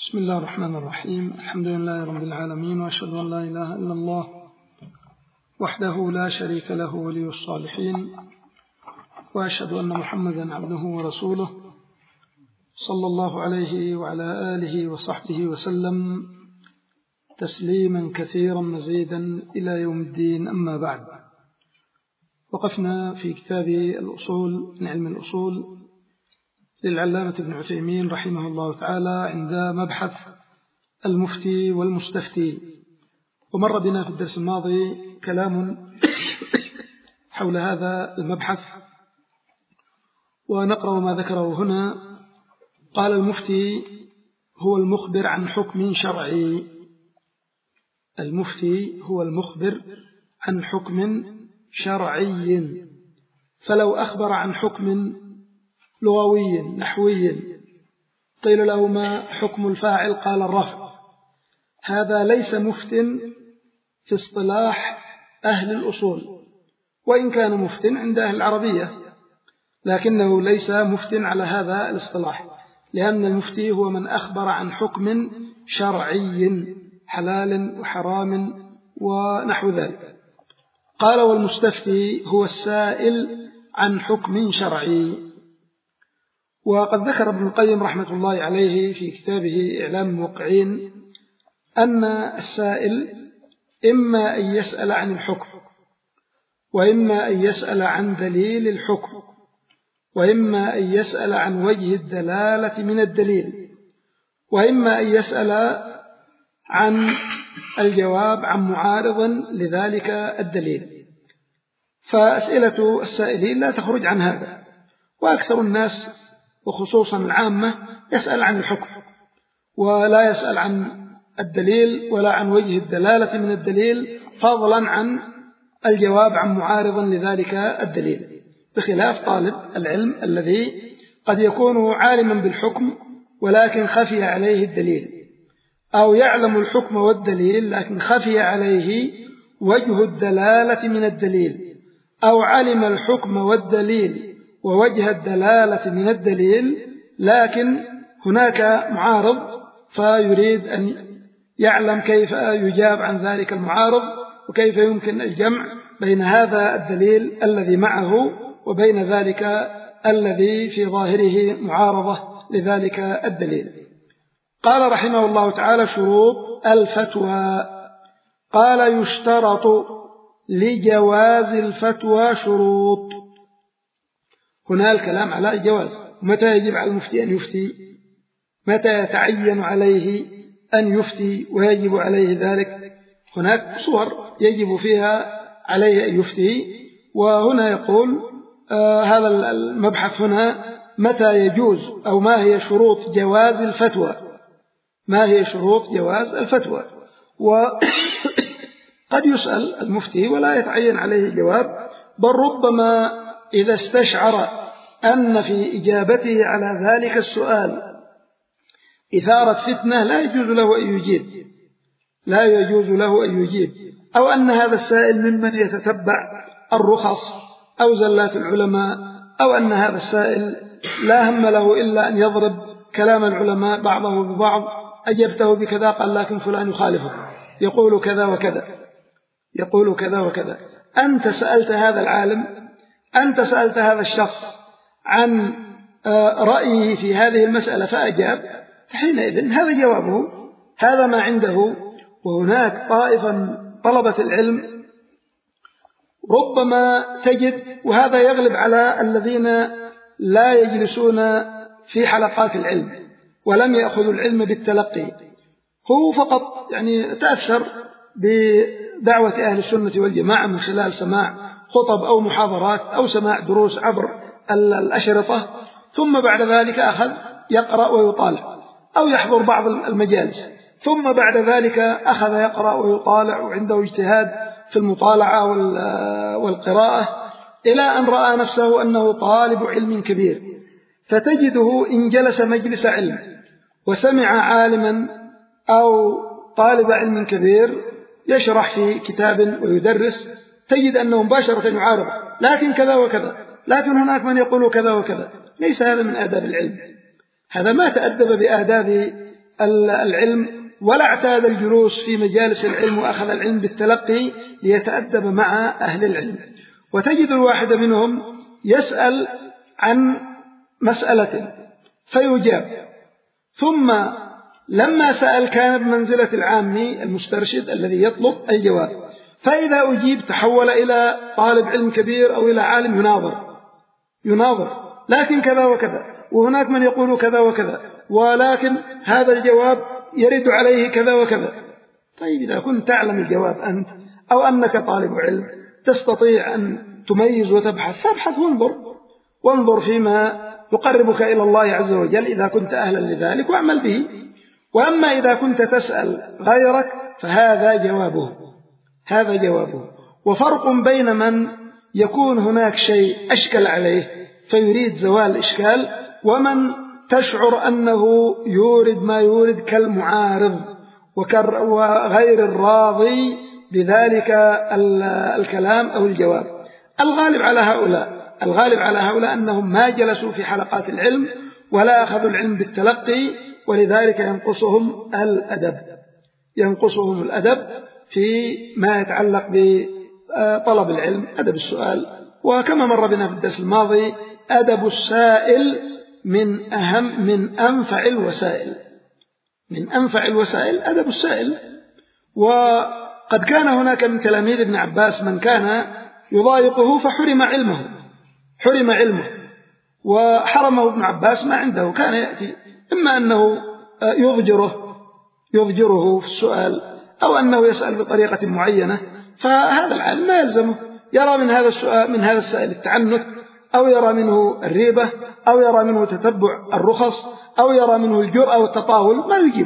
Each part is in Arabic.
بسم الله الرحمن الرحيم. الحمد لله رب العالمين، وأشهد أن لا إله إلا الله وحده لا شريك له ولي الصالحين، وأشهد أن محمدا عبده ورسوله صلى الله عليه وعلى آله وصحبه وسلم تسليما كثيرا مزيدا إلى يوم الدين. أما بعد، وقفنا في كتاب الأصول من علم الأصول للعلامة ابن عثيمين رحمه الله تعالى عند مبحث المفتي والمستفتي، ومر بنا في الدرس الماضي كلام حول هذا المبحث، ونقرأ ما ذكره هنا. قال: المفتي هو المخبر عن حكم شرعي. المفتي هو المخبر عن حكم شرعي، فلو أخبر عن حكم لغوي نحوي قيل له: ما حكم الفاعل؟ قال: الرفع. هذا ليس مفت في اصطلاح أهل الأصول، وإن كان مفت عند أهل العربية، لكنه ليس مفت على هذا الاصطلاح، لأن المفتي هو من أخبر عن حكم شرعي حلال وحرام ونحو ذلك. قال: والمستفتي هو السائل عن حكم شرعي. وقد ذكر ابن القيم رحمة الله عليه في كتابه إعلام الموقعين أن السائل إما أن يسأل عن الحكم، وإما أن يسأل عن دليل الحكم، وإما أن يسأل عن وجه الدلالة من الدليل، وإما أن يسأل عن الجواب عن معارض لذلك الدليل. فأسئلة السائلين لا تخرج عن هذا، وأكثر الناس وخصوصا العامة يسأل عن الحكم، ولا يسأل عن الدليل ولا عن وجه الدلالة من الدليل، فضلا عن الجواب عن معارض لذلك الدليل، بخلاف طالب العلم الذي قد يكون عالما بالحكم ولكن خفي عليه الدليل، أو يعلم الحكم والدليل لكن خفي عليه وجه الدلالة من الدليل، أو علم الحكم والدليل ووجه الدلالة من الدليل لكن هناك معارض، فيريد أن يعلم كيف يجاب عن ذلك المعارض، وكيف يمكن الجمع بين هذا الدليل الذي معه وبين ذلك الذي في ظاهره معارضة لذلك الدليل. قال رحمه الله تعالى: شروط الفتوى. قال: يشترط لجواز الفتوى شروط. هنا الكلام على الجواز، متى يجب على المفتي أن يفتي، متى يتعين عليه أن يفتي ويجب عليه ذلك. هناك صور يجب فيها عليه أن يفتي، وهنا يقول هذا المبحث هنا متى يجوز، أو ما هي شروط جواز الفتوى، ما هي شروط جواز الفتوى. وقد يسأل المفتي ولا يتعين عليه الجواب، بل ربما إذا استشعر أن في إجابته على ذلك السؤال إثارة فتنة لا يجوز له أن يجيب، لا يجوز له أن يجيب، أو أن هذا السائل ممن يتتبع الرخص أو زلات العلماء، أو أن هذا السائل لا هم له إلا أن يضرب كلام العلماء بعضه ببعض: أجبته بكذا قال لكن فلان يخالفه، يقول كذا وكذا، يقول كذا وكذا. أنت سألت هذا العالم، أنت سألت هذا الشخص عن رأيه في هذه المسألة فأجاب، حينئذ هذا جوابه، هذا ما عنده. وهناك طائفة من طلبة العلم ربما تجد، وهذا يغلب على الذين لا يجلسون في حلقات العلم ولم يأخذوا العلم بالتلقي، هو فقط يعني تأثر بدعوة أهل السنة والجماعة من خلال سماع خطب أو محاضرات أو سماع دروس عبر الأشرطة، ثم بعد ذلك أخذ يقرأ ويطالع، أو يحضر بعض المجالس، ثم بعد ذلك أخذ يقرأ ويطالع وعنده اجتهاد في المطالعة والقراءة، إلى أن رأى نفسه أنه طالب علم كبير. فتجده إن جلس مجلس علم وسمع عالما أو طالب علم كبير يشرح في كتاب ويدرس، تجد أنه مباشرة يعارض: لكن كذا وكذا، لكن هناك من يقول كذا وكذا. ليس هذا من آداب العلم، هذا ما تأدب بآداب العلم ولا اعتاد الجلوس في مجالس العلم وأخذ العلم بالتلقي ليتأدب مع أهل العلم. وتجد الواحد منهم يسأل عن مسألة فيجاب، ثم لما سأل كان بمنزلة العامي المسترشد الذي يطلب الجواب، فإذا أجيب تحول إلى طالب علم كبير أو إلى عالم يناظر لكن كذا وكذا، وهناك من يقول كذا وكذا، ولكن هذا الجواب يرد عليه كذا وكذا. طيب إذا كنت تعلم الجواب أنت أو أنك طالب علم تستطيع أن تميز وتبحث، فابحث وانظر فيما يقربك إلى الله عز وجل إذا كنت أهلا لذلك واعمل به. وأما إذا كنت تسأل غيرك فهذا جوابه. وفرق بين من يكون هناك شيء أشكل عليه فيريد زوال الإشكال، ومن تشعر أنه يورد ما يورد كالمعارض وغير الراضي بذلك الكلام أو الجواب. الغالب على هؤلاء أنهم ما جلسوا في حلقات العلم ولا أخذوا العلم بالتلقي، ولذلك ينقصهم الأدب في ما يتعلق بطلب العلم، أدب السؤال. وكما مر بنا في الدرس الماضي أدب السائل من أنفع الوسائل أدب السائل. وقد كان هناك من تلاميذ ابن عباس من كان يضايقه فحرم علمه وحرمه ابن عباس ما عنده، كان يأتي إما أنه يضجره في السؤال أو أنه يسأل بطريقة معينة، فهذا العالم ما يلزمه، يرى من هذا السائل التعنت، أو يرى منه الريبة، أو يرى منه تتبع الرخص، أو يرى منه الجرأة والتطاول، ما يجيب.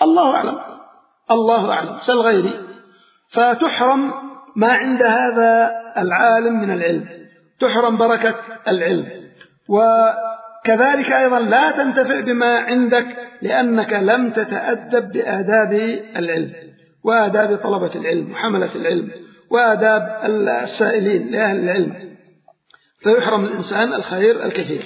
الله أعلم سل غيري. فتحرم ما عند هذا العالم من العلم، تحرم بركة العلم. وكذلك أيضا لا تنتفع بما عندك لأنك لم تتأدب بآداب العلم وآداب طلبة العلم وحملة العلم وآداب السائلين لأهل العلم، فيحرم الإنسان الخير الكثير.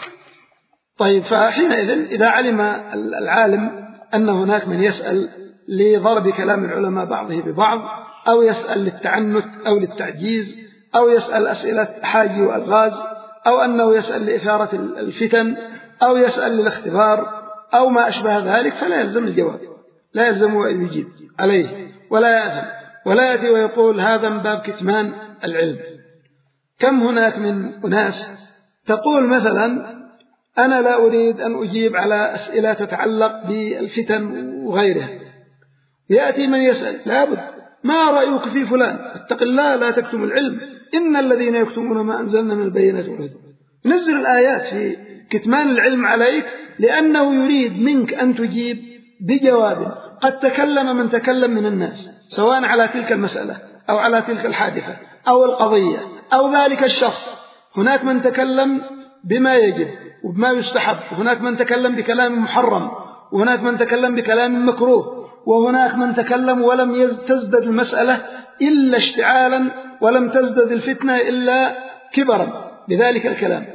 طيب، فحينئذ إذا علم العالم أن هناك من يسأل لضرب كلام العلماء بعضه ببعض، أو يسأل للتعنت أو للتعجيز، أو يسأل أسئلة حاجي وألغاز، أو أنه يسأل لإثارة الفتن، أو يسأل للاختبار أو ما أشبه ذلك، فلا يلزم الجواب، لا يلزم أن يجيب عليه ولا يأثم ولا يأتي ويقول هذا من باب كتمان العلم. كم هناك من أناس تقول مثلا أنا لا أريد أن أجيب على أسئلة تتعلق بالفتن وغيرها، يأتي من يسأل لابد ما رأيك في فلان، اتق الله لا تكتم العلم إن الذين يكتمون ما أنزلنا من البينات والهدى. نزل الآيات في كتمان العلم عليك لأنه يريد منك أن تجيب بجواب. قد تكلم من تكلم من الناس سواء على تلك المسألة أو على تلك الحادثة أو القضية أو ذلك الشخص، هناك من تكلم بما يجب وبما يستحب، وهناك من تكلم بكلام محرم، وهناك من تكلم بكلام مكروه، وهناك من تكلم ولم تزدد المسألة إلا اشتعالا، ولم تزدد الفتنة إلا كبرا بذلك الكلام.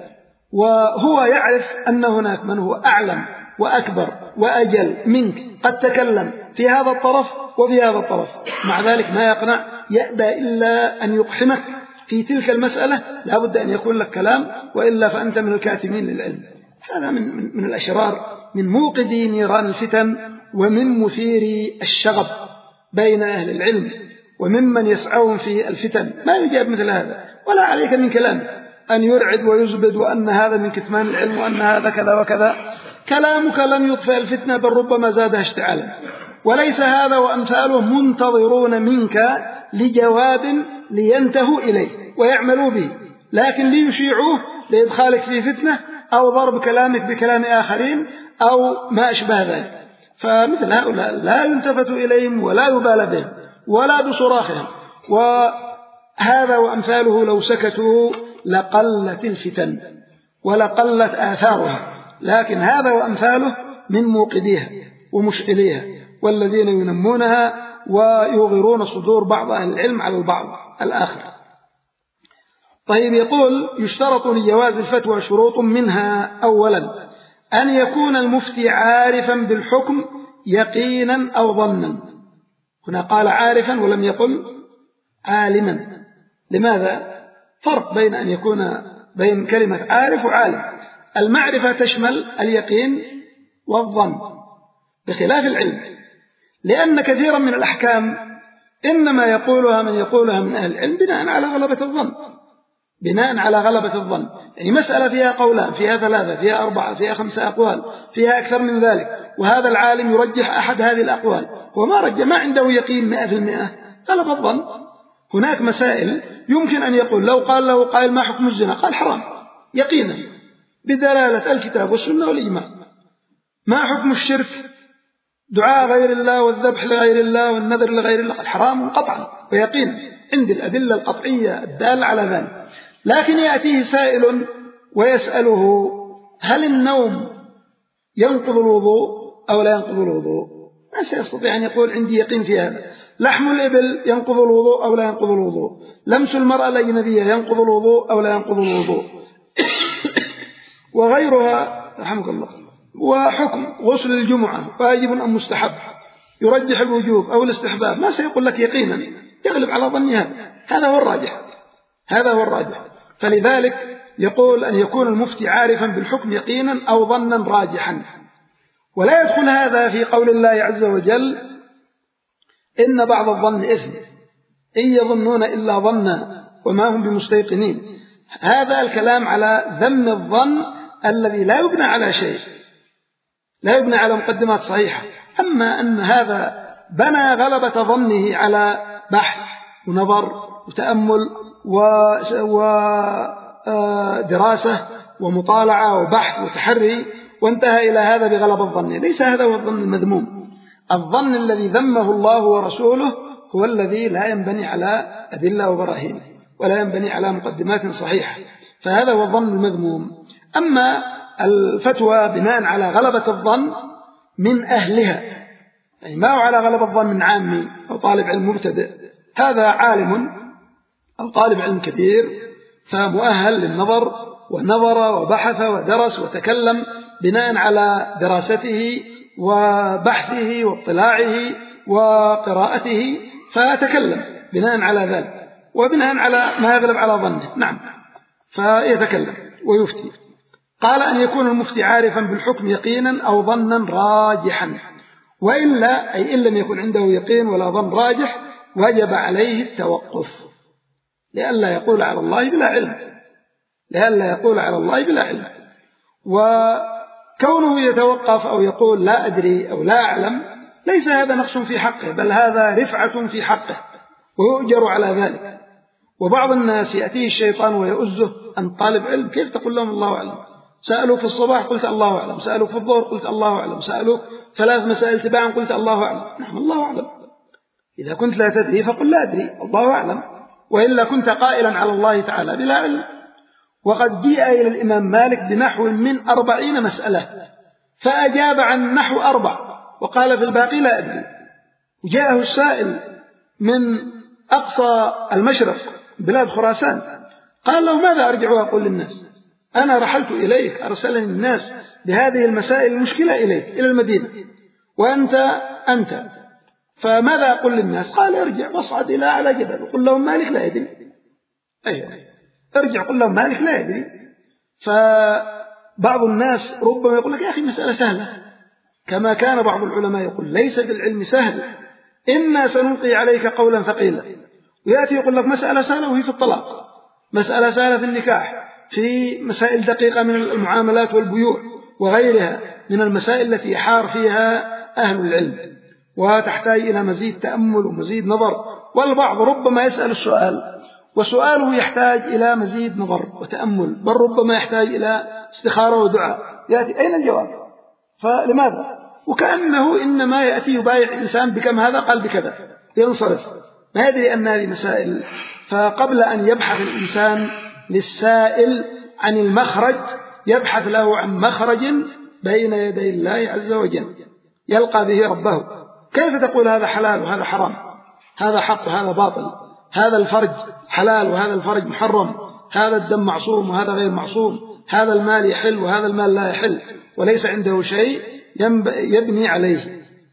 وهو يعرف أن هناك من هو أعلم وأكبر وأجل منك قد تكلم في هذا الطرف وفي هذا الطرف، مع ذلك ما يقنع، يأبى إلا أن يقحمك في تلك المسألة، لا بد أن يكون لك كلام، وإلا فأنت من الكاتمين للعلم. هذا من الأشرار، من موقدي نيران الفتن، ومن مثيري الشغب بين أهل العلم، وممن يسعون في الفتن. ما يجاب مثل هذا، ولا عليك من كلام أن يرعد ويزبد وأن هذا من كتمان العلم وأن هذا كذا وكذا. كلامك لن يطفئ الفتنة، بل ربما زادها اشتعالا. وليس هذا وأمثاله منتظرون منك لجواب لينتهوا إليه ويعملوا به، لكن ليشيعوه لإدخالك في فتنة أو ضرب كلامك بكلام آخرين أو ما أشبه ذلك. فمثل هؤلاء لا يلتفت إليهم ولا يبال بهم ولا بصراخهم. وهذا وأمثاله لو سكتوا لقلت الفتن ولقلت آثارها، لكن هذا وأمثاله من موقديها ومشعليها، والذين ينمونها ويغيرون صدور بعض أهل العلم على البعض الآخر. طيب، يقول يشترط لجواز الفتوى شروط، منها أولا أن يكون المفتي عارفا بالحكم يقينا أو ظنا. هنا قال عارفا ولم يقل عالما. لماذا؟ فرق بين أن يكون بين كلمة عارف وعالم. المعرفة تشمل اليقين والظن بخلاف العلم، لأن كثيرا من الأحكام إنما يقولها من يقولها من أهل العلم بناء على غلبة الظن، بناء على غلبة الظن. يعني مسألة فيها قولان، فيها 3، فيها 4، فيها 5 أقوال، فيها أكثر من ذلك، وهذا العالم يرجح أحد هذه الأقوال وما رجح، ما عنده يقين 100%، غلب الظن. هناك مسائل يمكن أن يقول لو قال له قائل ما حكم الزنا، قال حرام يقينا بدلالة الكتاب والسنة والإجماع. ما حكم الشرك؟ دعاء غير الله والذبح لغير الله والنذر لغير الله، قال حرام قطعا ويقينا عند الأدلة القطعية الدالة على ذلك. لكن يأتيه سائل ويسأله هل النوم ينقض الوضوء أو لا ينقض الوضوء؟ ما سيستطيع أن يقول عندي يقين في هذا. لحم الإبل ينقض الوضوء أو لا ينقض الوضوء؟ لمس المرأة الأجنبية ينقض الوضوء أو لا ينقض الوضوء؟ وغيرها رحمك الله. وحكم غسل الجمعة واجب أم مستحب، يرجح الوجوب أو الاستحباب، ما سيقول لك يقينا، يغلب على ظنها. هذا هو الراجح، هذا هو الراجح. فلذلك يقول أن يكون المفتي عارفا بالحكم يقينا أو ظنا راجحا. ولا يدخل هذا في قول الله عز وجل إن بعض الظن إثم إن يظنون إلا ظنا وما هم بمستيقنين. هذا الكلام على ذم الظن الذي لا يبنى على شيء، لا يبنى على مقدمات صحيحة. أما أن هذا بنى غلبة ظنه على بحث ونظر وتأمل ودراسة ومطالعة وبحث وتحري وانتهى إلى هذا بغلبة الظن، ليس هذا هو الظن المذموم. الظن الذي ذمه الله ورسوله هو الذي لا ينبني على أدلة وبراهين ولا ينبني على مقدمات صحيحة، فهذا هو الظن المذموم. أما الفتوى بناء على غلبة الظن من أهلها، يعني ما هو على غلبة الظن من عامي أو طالب علم مبتدئ، هذا عالم أو طالب علم كبير فمؤهل للنظر، ونظر وبحث ودرس وتكلم بناء على دراسته وبحثه واطلاعه وقراءته، فتكلم بناء على ذلك وبناء على ما يغلب على ظنه، نعم، فيتكلم ويفتي. قال أن يكون المفتي عارفا بالحكم يقينا أو ظنا راجحا، وإلا أي إن لم يكن عنده يقين ولا ظن راجح وجب عليه التوقف لئلا يقول على الله بلا علم، لئلا يقول على الله بلا علم. وكونه يتوقف أو يقول لا أدري أو لا أعلم ليس هذا نقص في حقه، بل هذا رفعة في حقه ويؤجر على ذلك. وبعض الناس يأتيه الشيطان ويؤزه أن طالب علم، كيف تقول لهم الله أعلم؟ سألوك في الصباح قلت الله أعلم، سألوك في الظهر قلت الله أعلم، سألوك 3 مسائل تباعا قلت الله أعلم. نعم الله أعلم. إذا كنت لا تدري فقل لا أدري الله أعلم، وإلا كنت قائلا على الله تعالى بلا علم. وقد جيء إلى الإمام مالك بنحو من 40 مسألة فأجاب عن نحو 4 وقال في الباقي لا أدري. وجاءه السائل من أقصى المشرق بلاد خراسان قال له ماذا أرجع وأقول للناس؟ أنا رحلت إليك، أرسلني الناس بهذه المسائل المشكلة إليك إلى المدينة، وأنت فماذا أقول للناس؟ قال ارجع واصعد إلى أعلى جبل وقل لهم مالك لا يدري. أيوة، ارجع قل لهم مالك لا يدري. فبعض الناس ربما يقول لك يا أخي مسألة سهلة، كما كان بعض العلماء يقول ليس في العلم سهل، إنا سنلقي عليك قولا ثقيلا. ويأتي يقول لك مسألة سهلة وهي في الطلاق، مسألة سهلة في النكاح، في مسائل دقيقة من المعاملات والبيوع وغيرها من المسائل التي يحار فيها أهل العلم وتحتاج إلى مزيد تأمل ومزيد نظر. والبعض ربما يسأل السؤال وسؤاله يحتاج إلى مزيد نظر وتأمل، بل ربما يحتاج إلى استخارة ودعاء، يأتي أين الجواب؟ فلماذا؟ وكأنه إنما يأتي يبايع إنسان بكم هذا قال بكذا ينصرف، ما يدري أن هذه مسائل. فقبل أن يبحث الإنسان للسائل عن المخرج يبحث له عن مخرج بين يدي الله عز وجل يلقى به ربه. كيف تقول هذا حلال وهذا حرام، هذا حق وهذا باطل، هذا الفرج حلال وهذا الفرج محرم، هذا الدم معصوم وهذا غير معصوم، هذا المال يحل وهذا المال لا يحل، وليس عنده شيء يبني عليه.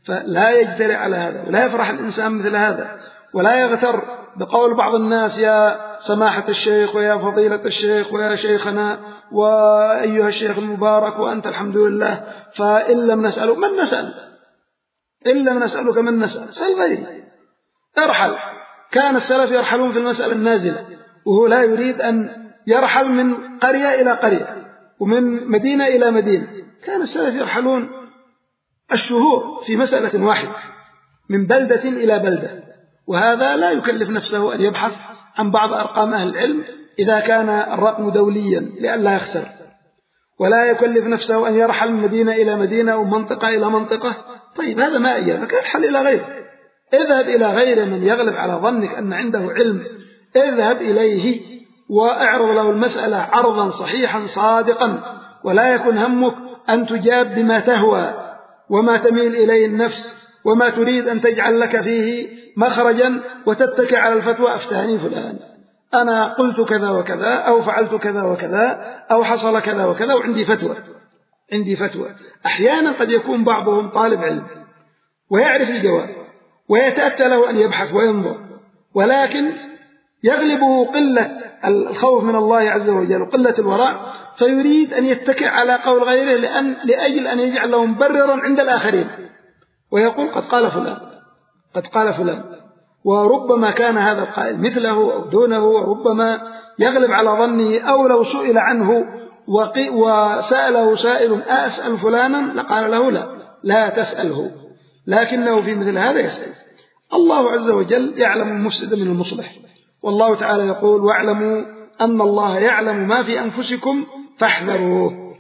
فلا يجترئ على هذا، ولا يفرح الإنسان مثل هذا، ولا يغتر بقول بعض الناس يا سماحة الشيخ ويا فضيلة الشيخ ويا شيخنا وأيها الشيخ المبارك وأنت الحمد لله، فإن لم نسأله من نسأل؟ إن لم نسألك من نسأل؟ سأل غيري. ارحل. كان السلف يرحلون في المسألة النازلة، وهو لا يريد أن يرحل من قرية إلى قرية ومن مدينة إلى مدينة. كان السلف يرحلون الشهور في مسألة واحدة من بلدة إلى بلدة، وهذا لا يكلف نفسه أن يبحث عن بعض أرقام أهل العلم إذا كان الرقم دوليا لئلا يخسر، ولا يكلف نفسه أن يرحل من مدينة إلى مدينة ومنطقة إلى منطقة. طيب هذا ما إياه، فارحل إلى غيره. اذهب إلى غيره من يغلب على ظنك أن عنده علم، اذهب إليه وأعرض له المسألة عرضا صحيحا صادقا، ولا يكن همك أن تجاب بما تهوى وما تميل إليه النفس وما تريد أن تجعل لك فيه مخرجا وتتكئ على الفتوى. أفتاني فلان، أنا قلت كذا وكذا أو فعلت كذا وكذا أو حصل كذا وكذا وعندي فتوى. عندي فتوى. أحيانا قد يكون بعضهم طالب علم ويعرف الجواب ويتأتى له أن يبحث وينظر، ولكن يغلبه قلة الخوف من الله عز وجل وقلة الورع، فيريد أن يتكئ على قول غيره لأجل أن يجعل له مبررا عند الآخرين، ويقول قد قال فلان، قد قال فلان. وربما كان هذا القائل مثله أو دونه، وربما يغلب على ظنه، أو لو سئل عنه وسأله سائل أسأل فلانا لقال له لا تسأله، لكنه في مثل هذا يسأل. الله عز وجل يعلم المفسد من المصلح، والله تعالى يقول واعلموا أن الله يعلم ما في أنفسكم فاحذروه.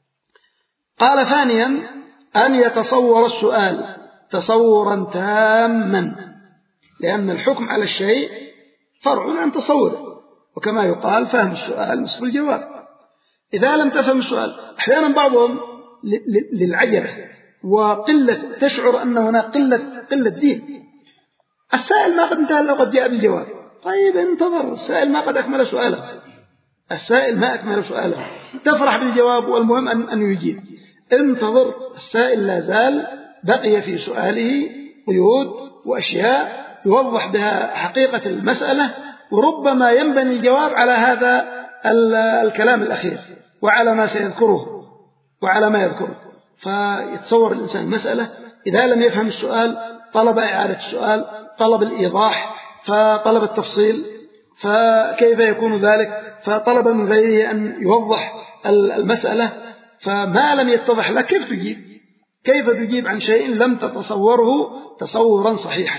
قال ثانيا أن يتصور السؤال تصورا تاما، لأن الحكم على الشيء فرع عن تصوره، وكما يقال فهم السؤال نصف الجواب. إذا لم تفهم السؤال، أحيانا بعضهم للعجلة وقلة تشعر أن هناك قلة دين، السائل ما قد انتهى لو قد جاء بالجواب. طيب انتظر، السائل ما قد أكمل سؤاله، السائل ما أكمل سؤاله، تفرح بالجواب والمهم أن يجيب. انتظر، السائل لا زال بقي في سؤاله قيود وأشياء يوضح بها حقيقة المسألة، وربما ينبني الجواب على هذا الكلام الأخير وعلى ما سيذكره وعلى ما يذكره. فيتصور الإنسان المسألة، إذا لم يفهم السؤال طلب إعادة السؤال، طلب الإيضاح، فطلب التفصيل، فكيف يكون ذلك؟ فطلب من غيره أن يوضح المسألة، فما لم يتضح لك كيف تجيب عن شيء لم تتصوره تصورا صحيحا؟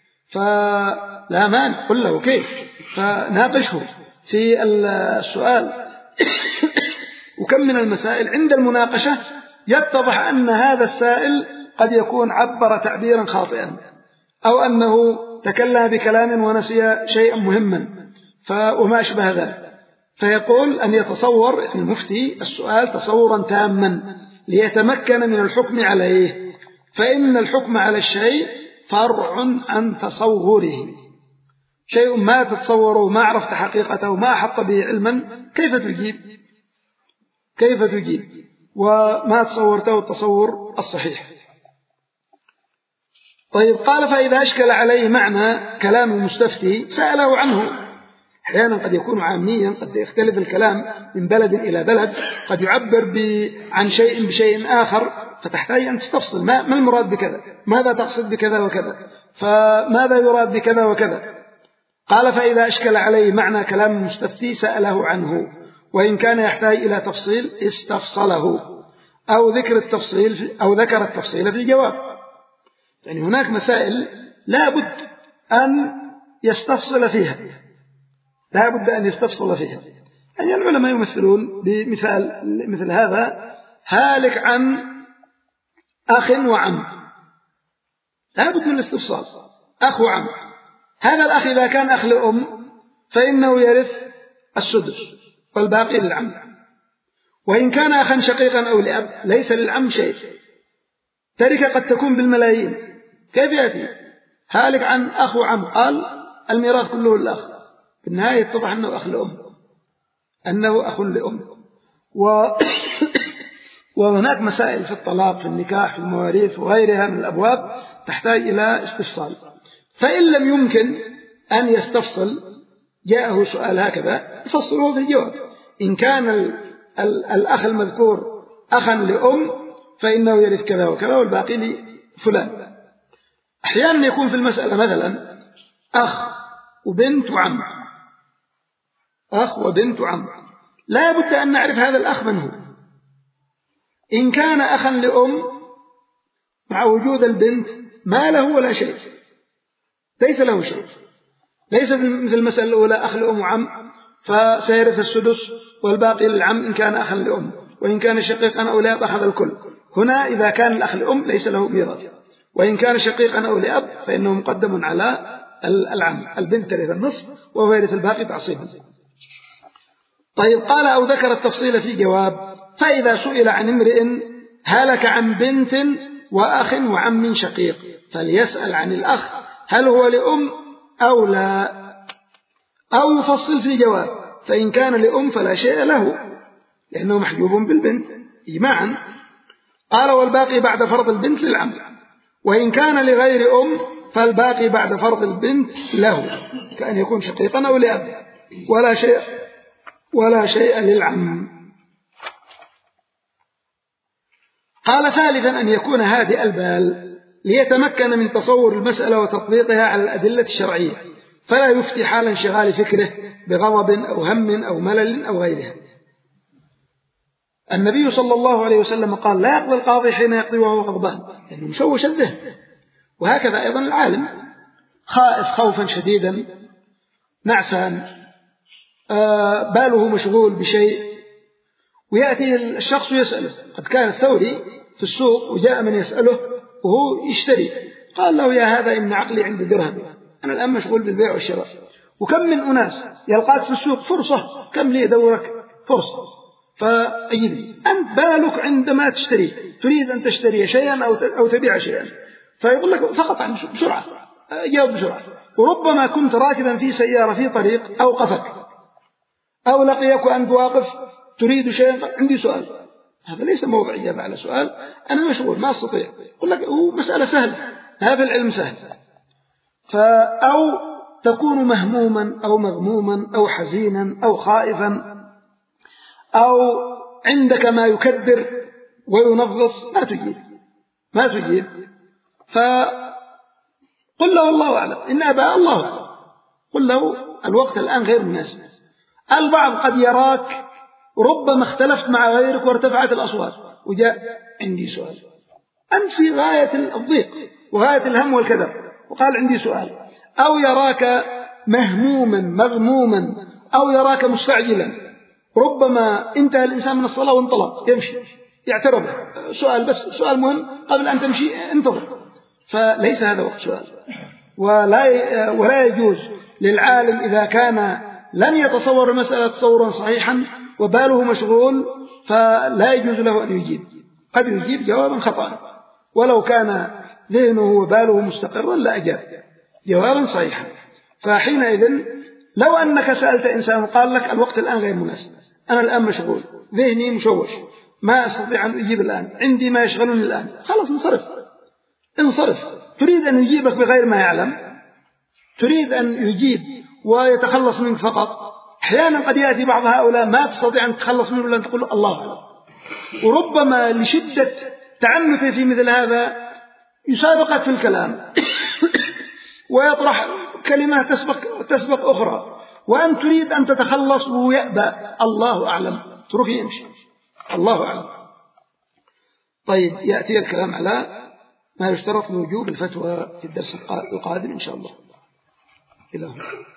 فلا مانع، قل له كيف، فناقشه في السؤال. وكم من المسائل عند المناقشة يتضح أن هذا السائل قد يكون عبر تعبيرا خاطئا، أو أنه تكلم بكلام ونسي شيئا مهما وما أشبه ذلك، فيقول أن يتصور المفتي السؤال تصورا تاما ليتمكن من الحكم عليه، فإن الحكم على الشيء فرع عن تصوره. شيء ما تتصوره، ما عرفت حقيقته، ما أحط به علما، كيف تجيب وما تصورته التصور الصحيح؟ طيب، قال فإذا أشكل عليه معنى كلام المستفتي سأله عنه. أحيانا قد يكون عاميا، قد يختلف الكلام من بلد إلى بلد، قد يعبر عن شيء بشيء آخر، فتحتاج أن تستفصل ما المراد بكذا، ماذا تقصد بكذا وكذا، فماذا يراد بكذا وكذا. قال فإذا أشكل عليه معنى كلام المستفتي سأله عنه، وإن كان يحتاج إلى تفصيل استفصله، أو ذكر التفصيل في الجواب. يعني هناك مسائل لا بد أن يستفصل فيها، يعني العلماء يمثلون بمثال مثل هذا: هالك عن أخ وعم، لا بد من الاستفصال. أخ وعم، هذا الأخ إذا كان أخ لأم فإنه يرث السدس والباقي للعم، وإن كان أخا شقيقا أو لأب ليس للعم شيء، تركة قد تكون بالملايين. كيف يأتي هالك عن أخ وعم؟ قال الميراث كله للأخ، في النهاية يتضح أنه أخ لأم، وهناك مسائل في الطلاق، في النكاح، في المواريث وغيرها من الأبواب تحتاج إلى استفصال. فإن لم يمكن أن يستفصل جاءه سؤال هكذا يفصله في الجواب. إن كان الأخ المذكور أخا لأم فإنه يرث كذا وكذا والباقي لفلان. أحيانا يكون في المسألة مثلا أخ وبنت وعم، أخ وبنت وعم، لا بد أن نعرف هذا الأخ من هو. إن كان أخا لأم مع وجود البنت ما له ولا شيء، ليس له شيء، ليس مثل المسألة الأولى أخ لأم وعم فسيرث السدس والباقي للعم إن كان أخا لأم، وإن كان شقيقا أو لأب أخذ الكل. هنا إذا كان الأخ لأم ليس له ميراث، وإن كان شقيقا أو لأب فإنه مقدم على العم. البنت ترث النصف وهو يرث الباقي تعصيبا. طيب قال أو ذكر التفصيل في جواب. فإذا سئل عن امرئ هلك عن بنت وأخ وعم شقيق فليسأل عن الأخ هل هو لأم أو لا، أو يفصل في جواب. فإن كان لأم فلا شيء له لأنه محجوب بالبنت إجماعا. قال والباقي بعد فرض البنت للعم. وإن كان لغير أم فالباقي بعد فرض البنت له كأن يكون شقيقا أو لأب، ولا شيء للعم. قال ثالثا أن يكون هادئ البال ليتمكن من تصور المسألة وتطبيقها على الأدلة الشرعية، فلا يفتي حال انشغال فكره بغضب أو هم أو ملل أو غيرها. النبي صلى الله عليه وسلم قال لا يقضي القاضي حين يقضي وهو غضبان، لأنه مشوش الذهن. وهكذا أيضا العالم خائف خوفا شديدا نعسان باله مشغول بشيء، ويأتي الشخص يسأله. قد كان الثوري في السوق وجاء من يسأله وهو يشتري، قال له يا هذا إن عقلي عند درهم، أنا الآن مشغول بالبيع والشراء. وكم من أناس يلقاك في السوق فرصة، كم لي دورك فرصة فأجيبني، أنت بالك عندما تشتري تريد أن تشتري شيئا أو تبيع شيئا، فيقول لك فقط عن بسرعة جاوب بسرعة. وربما كنت راكبا في سيارة في طريق أوقفك أو لقيك وأنت واقف تريد شيئا عندي سؤال، هذا ليس موضع إجابة على سؤال، أنا مشغول ما أستطيع. يقول لك هو مسألة سهلة، هذا العلم سهل. أو تكون مهموما أو مغموما أو حزينا أو خائفا أو عندك ما يكدر وينغص ما تجيب فقل له الله أعلم، إن أبى الله أعلم، قل له الوقت الآن غير مناسب. البعض قد يراك ربما اختلفت مع غيرك وارتفعت الأصوات وجاء عندي سؤال، أنت في غاية الضيق وغاية الهم والكدر وقال عندي سؤال. أو يراك مهموما مغموما أو يراك مستعجلا، ربما انتهى الإنسان من الصلاة وانطلق يمشي يعترض سؤال، بس سؤال مهم قبل أن تمشي انتظر، فليس هذا وقت سؤال. ولا يجوز للعالم إذا كان لن يتصور المسألة تصورا صحيحا وباله مشغول فلا يجوز له أن يجيب، قد يجيب جوابا خطأ، ولو كان ذهنه وباله مستقرا لا أجاب جوابا صحيحا. فحينئذ لو أنك سألت إنسان وقال لك الوقت الآن غير مناسب، أنا الآن مشغول، ذهني مشوش، ما أستطيع أن أجيب الآن، عندي ما يشغلني الآن، خلاص انصرف. تريد أن يجيبك بغير ما يعلم، تريد أن يجيب ويتخلص منك فقط. أحيانا قد يأتي بعض هؤلاء ما تستطيع أن تتخلص منه إلا أن تقول الله أعلم، وربما لشدة تعنته في مثل هذا يسابقك في الكلام ويطرح كلمة تسبق أخرى، وأن تريد أن تتخلص ويأبى الله أعلم، تركه يمشي الله أعلم. طيب يأتي الكلام على ما يشترط من وجوب الفتوى في الدرس القادم إن شاء الله. إلى هنا.